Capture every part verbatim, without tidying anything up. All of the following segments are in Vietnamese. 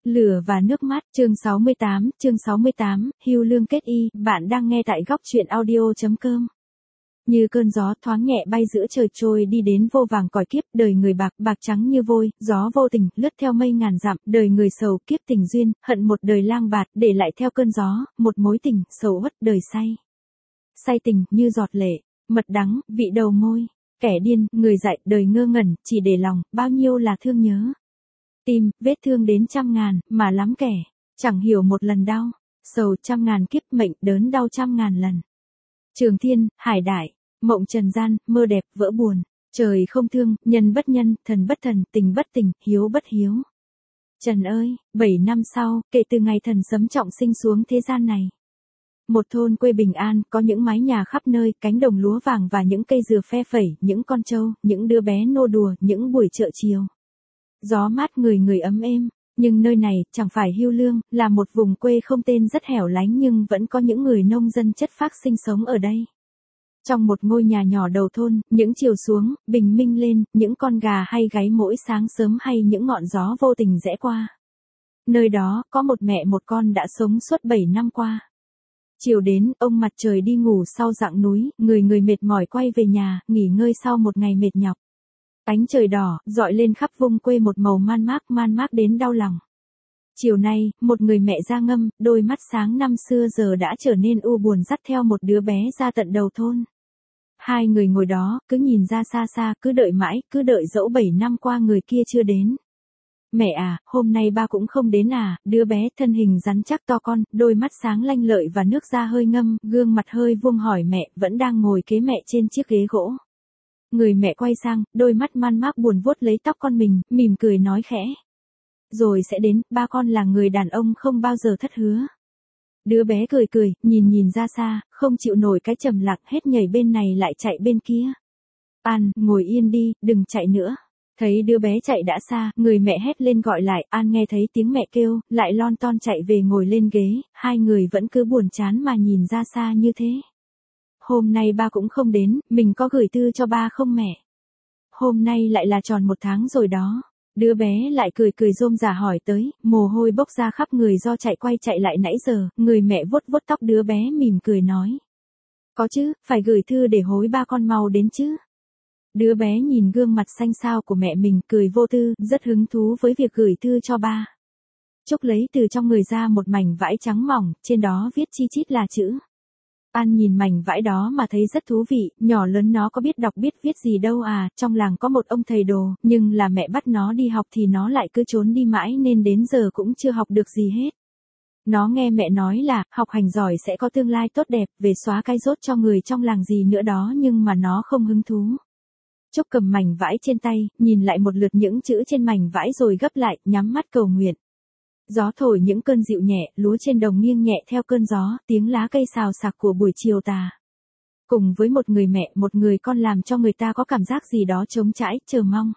Lửa và nước mắt, chương sáu mươi tám, chương sáu mươi tám, hưu lương kết y, bạn đang nghe tại góc truyện audio.com. Như cơn gió thoáng nhẹ bay giữa trời trôi đi đến vô vàng cõi kiếp, đời người bạc, bạc trắng như vôi, gió vô tình, lướt theo mây ngàn dặm, đời người sầu, kiếp tình duyên, hận một đời lang bạt, để lại theo cơn gió, một mối tình, sầu uất đời say. Say tình, như giọt lệ, mật đắng, vị đầu môi, kẻ điên, người dại, đời ngơ ngẩn, chỉ để lòng, bao nhiêu là thương nhớ. Tim, vết thương đến trăm ngàn, mà lắm kẻ, chẳng hiểu một lần đau, sầu trăm ngàn kiếp mệnh đớn đau trăm ngàn lần. Trường thiên, hải đại, mộng trần gian, mơ đẹp, vỡ buồn, trời không thương, nhân bất nhân, thần bất thần, tình bất tình, hiếu bất hiếu. Trần ơi, bảy năm sau, kể từ ngày thần sấm trọng sinh xuống thế gian này. Một thôn quê bình an, có những mái nhà khắp nơi, cánh đồng lúa vàng và những cây dừa phe phẩy, những con trâu, những đứa bé nô đùa, những buổi chợ chiều. Gió mát người người ấm êm, nhưng nơi này chẳng phải hưu lương, là một vùng quê không tên rất hẻo lánh nhưng vẫn có những người nông dân chất phác sinh sống ở đây. Trong một ngôi nhà nhỏ đầu thôn, những chiều xuống, bình minh lên, những con gà hay gáy mỗi sáng sớm hay những ngọn gió vô tình rẽ qua. Nơi đó, có một mẹ một con đã sống suốt bảy năm qua. Chiều đến, ông mặt trời đi ngủ sau dặng núi, người người mệt mỏi quay về nhà, nghỉ ngơi sau một ngày mệt nhọc. Ánh trời đỏ, dọi lên khắp vùng quê một màu man mác man mác đến đau lòng. Chiều nay, một người mẹ da ngâm, đôi mắt sáng năm xưa giờ đã trở nên u buồn dắt theo một đứa bé ra tận đầu thôn. Hai người ngồi đó, cứ nhìn ra xa xa, cứ đợi mãi, cứ đợi dẫu bảy năm qua người kia chưa đến. Mẹ à, hôm nay ba cũng không đến à, đứa bé thân hình rắn chắc to con, đôi mắt sáng lanh lợi và nước da hơi ngâm, gương mặt hơi vuông hỏi mẹ, vẫn đang ngồi kế mẹ trên chiếc ghế gỗ. Người mẹ quay sang, đôi mắt man mác buồn vuốt lấy tóc con mình, mỉm cười nói khẽ. Rồi sẽ đến, ba con là người đàn ông không bao giờ thất hứa. Đứa bé cười cười, nhìn nhìn ra xa, không chịu nổi cái trầm lặng, hết nhảy bên này lại chạy bên kia. An, ngồi yên đi, đừng chạy nữa. Thấy đứa bé chạy đã xa, người mẹ hét lên gọi lại, An nghe thấy tiếng mẹ kêu, lại lon ton chạy về ngồi lên ghế, hai người vẫn cứ buồn chán mà nhìn ra xa như thế. Hôm nay ba cũng không đến, mình có gửi thư cho ba không mẹ? Hôm nay lại là tròn một tháng rồi đó. Đứa bé lại cười cười rôm rả hỏi tới, mồ hôi bốc ra khắp người do chạy quay chạy lại nãy giờ, người mẹ vuốt vuốt tóc đứa bé mỉm cười nói. Có chứ, phải gửi thư để hối ba con mau đến chứ. Đứa bé nhìn gương mặt xanh xao của mẹ mình cười vô tư, rất hứng thú với việc gửi thư cho ba. Trúc lấy từ trong người ra một mảnh vải trắng mỏng, trên đó viết chi chít là chữ. An nhìn mảnh vải đó mà thấy rất thú vị, nhỏ lớn nó có biết đọc biết viết gì đâu à, trong làng có một ông thầy đồ, nhưng là mẹ bắt nó đi học thì nó lại cứ trốn đi mãi nên đến giờ cũng chưa học được gì hết. Nó nghe mẹ nói là, học hành giỏi sẽ có tương lai tốt đẹp, về xóa cái dốt cho người trong làng gì nữa đó nhưng mà nó không hứng thú. Trúc cầm mảnh vải trên tay, nhìn lại một lượt những chữ trên mảnh vải rồi gấp lại, nhắm mắt cầu nguyện. Gió thổi những cơn dịu nhẹ, lúa trên đồng nghiêng nhẹ theo cơn gió, tiếng lá cây xào xạc của buổi chiều tà. Cùng với một người mẹ, một người con làm cho người ta có cảm giác gì đó trống trải, chờ mong.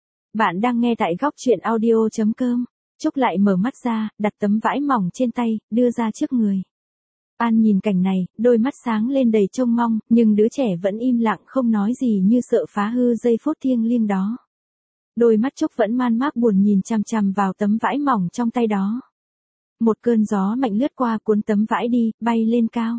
Bạn đang nghe tại góc truyện audio.com. Trúc lại mở mắt ra, đặt tấm vải mỏng trên tay, đưa ra trước người. An nhìn cảnh này, đôi mắt sáng lên đầy trông mong, nhưng đứa trẻ vẫn im lặng không nói gì như sợ phá hư giây phút thiêng liêng đó. Đôi mắt Trúc vẫn man mác buồn nhìn chằm chằm vào tấm vải mỏng trong tay đó. Một cơn gió mạnh lướt qua cuốn tấm vải đi, bay lên cao.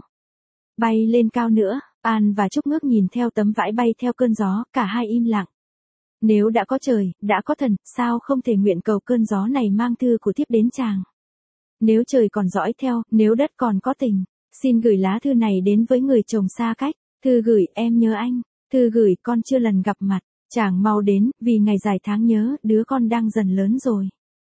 Bay lên cao nữa, An và Trúc ngước nhìn theo tấm vải bay theo cơn gió, cả hai im lặng. Nếu đã có trời, đã có thần, sao không thể nguyện cầu cơn gió này mang thư của thiếp đến chàng. Nếu trời còn dõi theo, nếu đất còn có tình, xin gửi lá thư này đến với người chồng xa cách. Thư gửi, em nhớ anh. Thư gửi, con chưa lần gặp mặt. Chàng mau đến, vì ngày dài tháng nhớ, đứa con đang dần lớn rồi.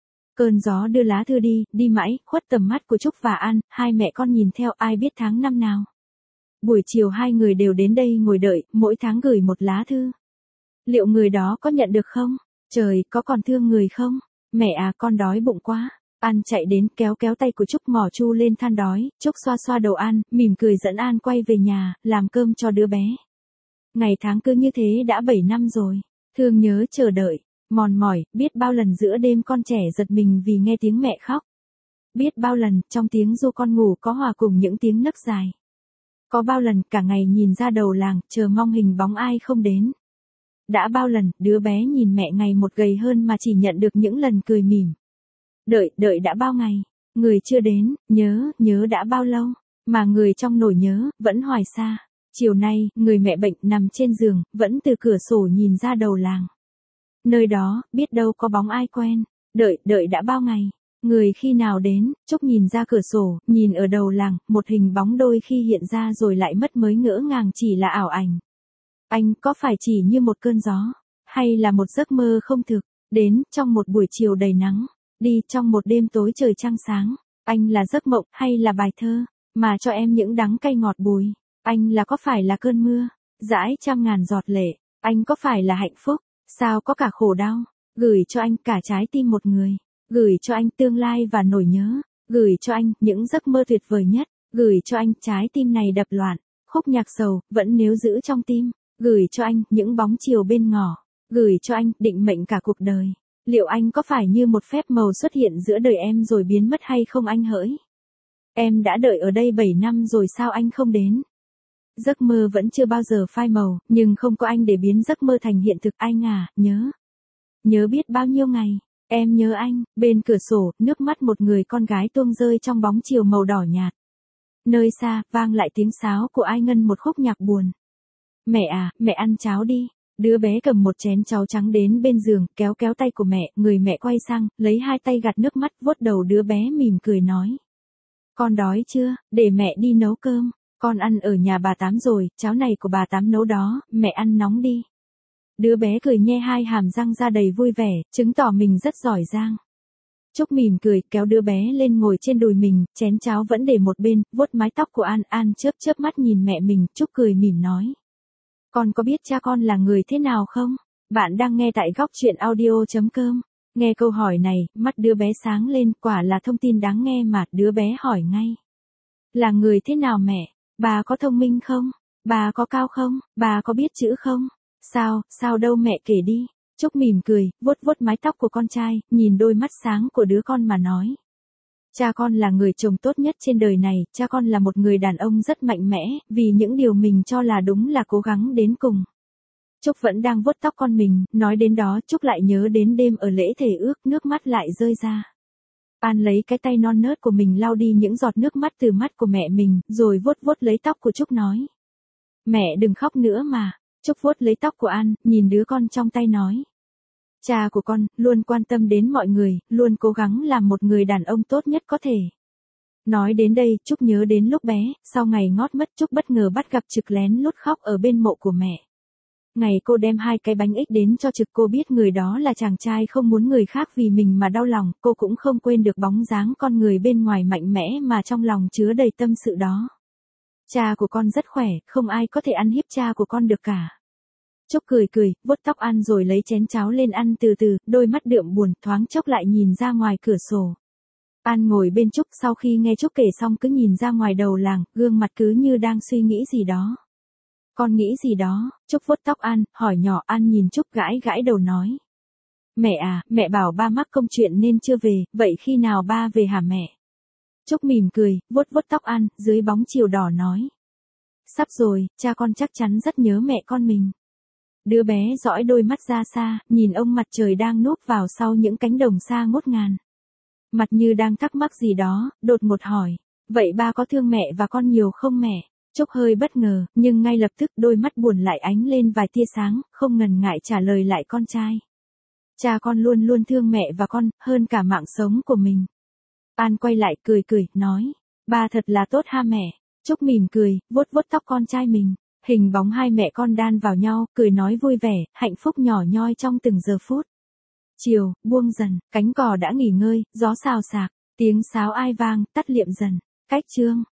Cơn gió đưa lá thư đi, đi mãi, khuất tầm mắt của Trúc và An, hai mẹ con nhìn theo ai biết tháng năm nào. Buổi chiều hai người đều đến đây ngồi đợi, mỗi tháng gửi một lá thư. Liệu người đó có nhận được không? Trời, có còn thương người không? Mẹ à, con đói bụng quá. An chạy đến kéo kéo tay của Trúc mò chu lên than đói, Trúc xoa xoa đầu An, mỉm cười dẫn An quay về nhà, làm cơm cho đứa bé. Ngày tháng cứ như thế đã bảy năm rồi, thương nhớ chờ đợi, mòn mỏi, biết bao lần giữa đêm con trẻ giật mình vì nghe tiếng mẹ khóc. Biết bao lần, trong tiếng ru con ngủ có hòa cùng những tiếng nấc dài. Có bao lần, cả ngày nhìn ra đầu làng, chờ mong hình bóng ai không đến. Đã bao lần, đứa bé nhìn mẹ ngày một gầy hơn mà chỉ nhận được những lần cười mỉm. Đợi, đợi đã bao ngày, người chưa đến, nhớ, nhớ đã bao lâu, mà người trong nỗi nhớ, vẫn hoài xa. Chiều nay, người mẹ bệnh nằm trên giường, vẫn từ cửa sổ nhìn ra đầu làng. Nơi đó, biết đâu có bóng ai quen. Đợi, đợi đã bao ngày, người khi nào đến, Trúc nhìn ra cửa sổ, nhìn ở đầu làng, một hình bóng đôi khi hiện ra rồi lại mất mới ngỡ ngàng chỉ là ảo ảnh. Anh có phải chỉ như một cơn gió, hay là một giấc mơ không thực, đến trong một buổi chiều đầy nắng, đi trong một đêm tối trời trăng sáng. Anh là giấc mộng hay là bài thơ, mà cho em những đắng cay ngọt bùi. Anh là có phải là cơn mưa, dãi trăm ngàn giọt lệ. Anh có phải là hạnh phúc, sao có cả khổ đau. Gửi cho anh cả trái tim một người, gửi cho anh tương lai và nỗi nhớ, gửi cho anh những giấc mơ tuyệt vời nhất, gửi cho anh trái tim này đập loạn, khúc nhạc sầu vẫn níu giữ trong tim, gửi cho anh những bóng chiều bên ngõ, gửi cho anh định mệnh cả cuộc đời. Liệu anh có phải như một phép màu xuất hiện giữa đời em rồi biến mất hay không anh hỡi? Em đã đợi ở đây bảy năm rồi sao anh không đến? Giấc mơ vẫn chưa bao giờ phai màu, nhưng không có anh để biến giấc mơ thành hiện thực anh à, nhớ. Nhớ biết bao nhiêu ngày, em nhớ anh. Bên cửa sổ, nước mắt một người con gái tuông rơi trong bóng chiều màu đỏ nhạt. Nơi xa, vang lại tiếng sáo của ai ngân một khúc nhạc buồn. Mẹ à, mẹ ăn cháo đi. Đứa bé cầm một chén cháo trắng đến bên giường, kéo kéo tay của mẹ, người mẹ quay sang, lấy hai tay gạt nước mắt, vuốt đầu đứa bé mỉm cười nói. Con đói chưa, để mẹ đi nấu cơm. Con ăn ở nhà bà Tám rồi, cháo này của bà Tám nấu đó, mẹ ăn nóng đi. Đứa bé cười nhe hai hàm răng ra đầy vui vẻ, chứng tỏ mình rất giỏi giang. Trúc mỉm cười, kéo đứa bé lên ngồi trên đùi mình, chén cháo vẫn để một bên, vuốt mái tóc của An. An chớp chớp mắt nhìn mẹ mình, Trúc cười mỉm nói. Con có biết cha con là người thế nào không? Bạn đang nghe tại góc truyện audio chấm com. Nghe câu hỏi này, mắt đứa bé sáng lên, quả là thông tin đáng nghe mà, đứa bé hỏi ngay. Là người thế nào mẹ? Bà có thông minh không? Bà có cao không? Bà có biết chữ không? Sao, sao đâu mẹ kể đi. Trúc mỉm cười, vuốt vuốt mái tóc của con trai, nhìn đôi mắt sáng của đứa con mà nói. Cha con là người chồng tốt nhất trên đời này, cha con là một người đàn ông rất mạnh mẽ, vì những điều mình cho là đúng là cố gắng đến cùng. Trúc vẫn đang vuốt tóc con mình, nói đến đó Trúc lại nhớ đến đêm ở lễ thề ước, nước mắt lại rơi ra. An lấy cái tay non nớt của mình lau đi những giọt nước mắt từ mắt của mẹ mình, rồi vuốt vuốt lấy tóc của Trúc nói. Mẹ đừng khóc nữa mà. Trúc vuốt lấy tóc của An, nhìn đứa con trong tay nói. Cha của con, luôn quan tâm đến mọi người, luôn cố gắng làm một người đàn ông tốt nhất có thể. Nói đến đây, Trúc nhớ đến lúc bé, sau ngày ngót mất Trúc bất ngờ bắt gặp Trực lén lút khóc ở bên mộ của mẹ. Ngày cô đem hai cái bánh ích đến cho Trực, cô biết người đó là chàng trai không muốn người khác vì mình mà đau lòng, cô cũng không quên được bóng dáng con người bên ngoài mạnh mẽ mà trong lòng chứa đầy tâm sự đó. Cha của con rất khỏe, không ai có thể ăn hiếp cha của con được cả. Trúc cười cười, vuốt tóc An rồi lấy chén cháo lên ăn từ từ, đôi mắt đượm buồn, thoáng chốc lại nhìn ra ngoài cửa sổ. An ngồi bên Trúc, sau khi nghe Trúc kể xong cứ nhìn ra ngoài đầu làng, gương mặt cứ như đang suy nghĩ gì đó. Con nghĩ gì đó? Trúc vuốt tóc An, hỏi nhỏ. An nhìn Trúc gãi gãi đầu nói. Mẹ à, mẹ bảo ba mắc công chuyện nên chưa về, vậy khi nào ba về hả mẹ? Trúc mỉm cười, vuốt vuốt tóc An, dưới bóng chiều đỏ nói. Sắp rồi, cha con chắc chắn rất nhớ mẹ con mình. Đứa bé dõi đôi mắt ra xa, nhìn ông mặt trời đang núp vào sau những cánh đồng xa ngút ngàn. Mặt như đang thắc mắc gì đó, đột ngột hỏi. Vậy ba có thương mẹ và con nhiều không mẹ? Trúc hơi bất ngờ, nhưng ngay lập tức đôi mắt buồn lại ánh lên vài tia sáng, không ngần ngại trả lời lại con trai. Cha con luôn luôn thương mẹ và con, hơn cả mạng sống của mình. An quay lại cười cười, nói. Ba thật là tốt ha mẹ. Trúc mỉm cười, vuốt vuốt tóc con trai mình. Hình bóng hai mẹ con đan vào nhau, cười nói vui vẻ, hạnh phúc nhỏ nhoi trong từng giờ phút. Chiều, buông dần, cánh cò đã nghỉ ngơi, gió xào xạc, tiếng sáo ai vang, tắt liệm dần. Cách chương.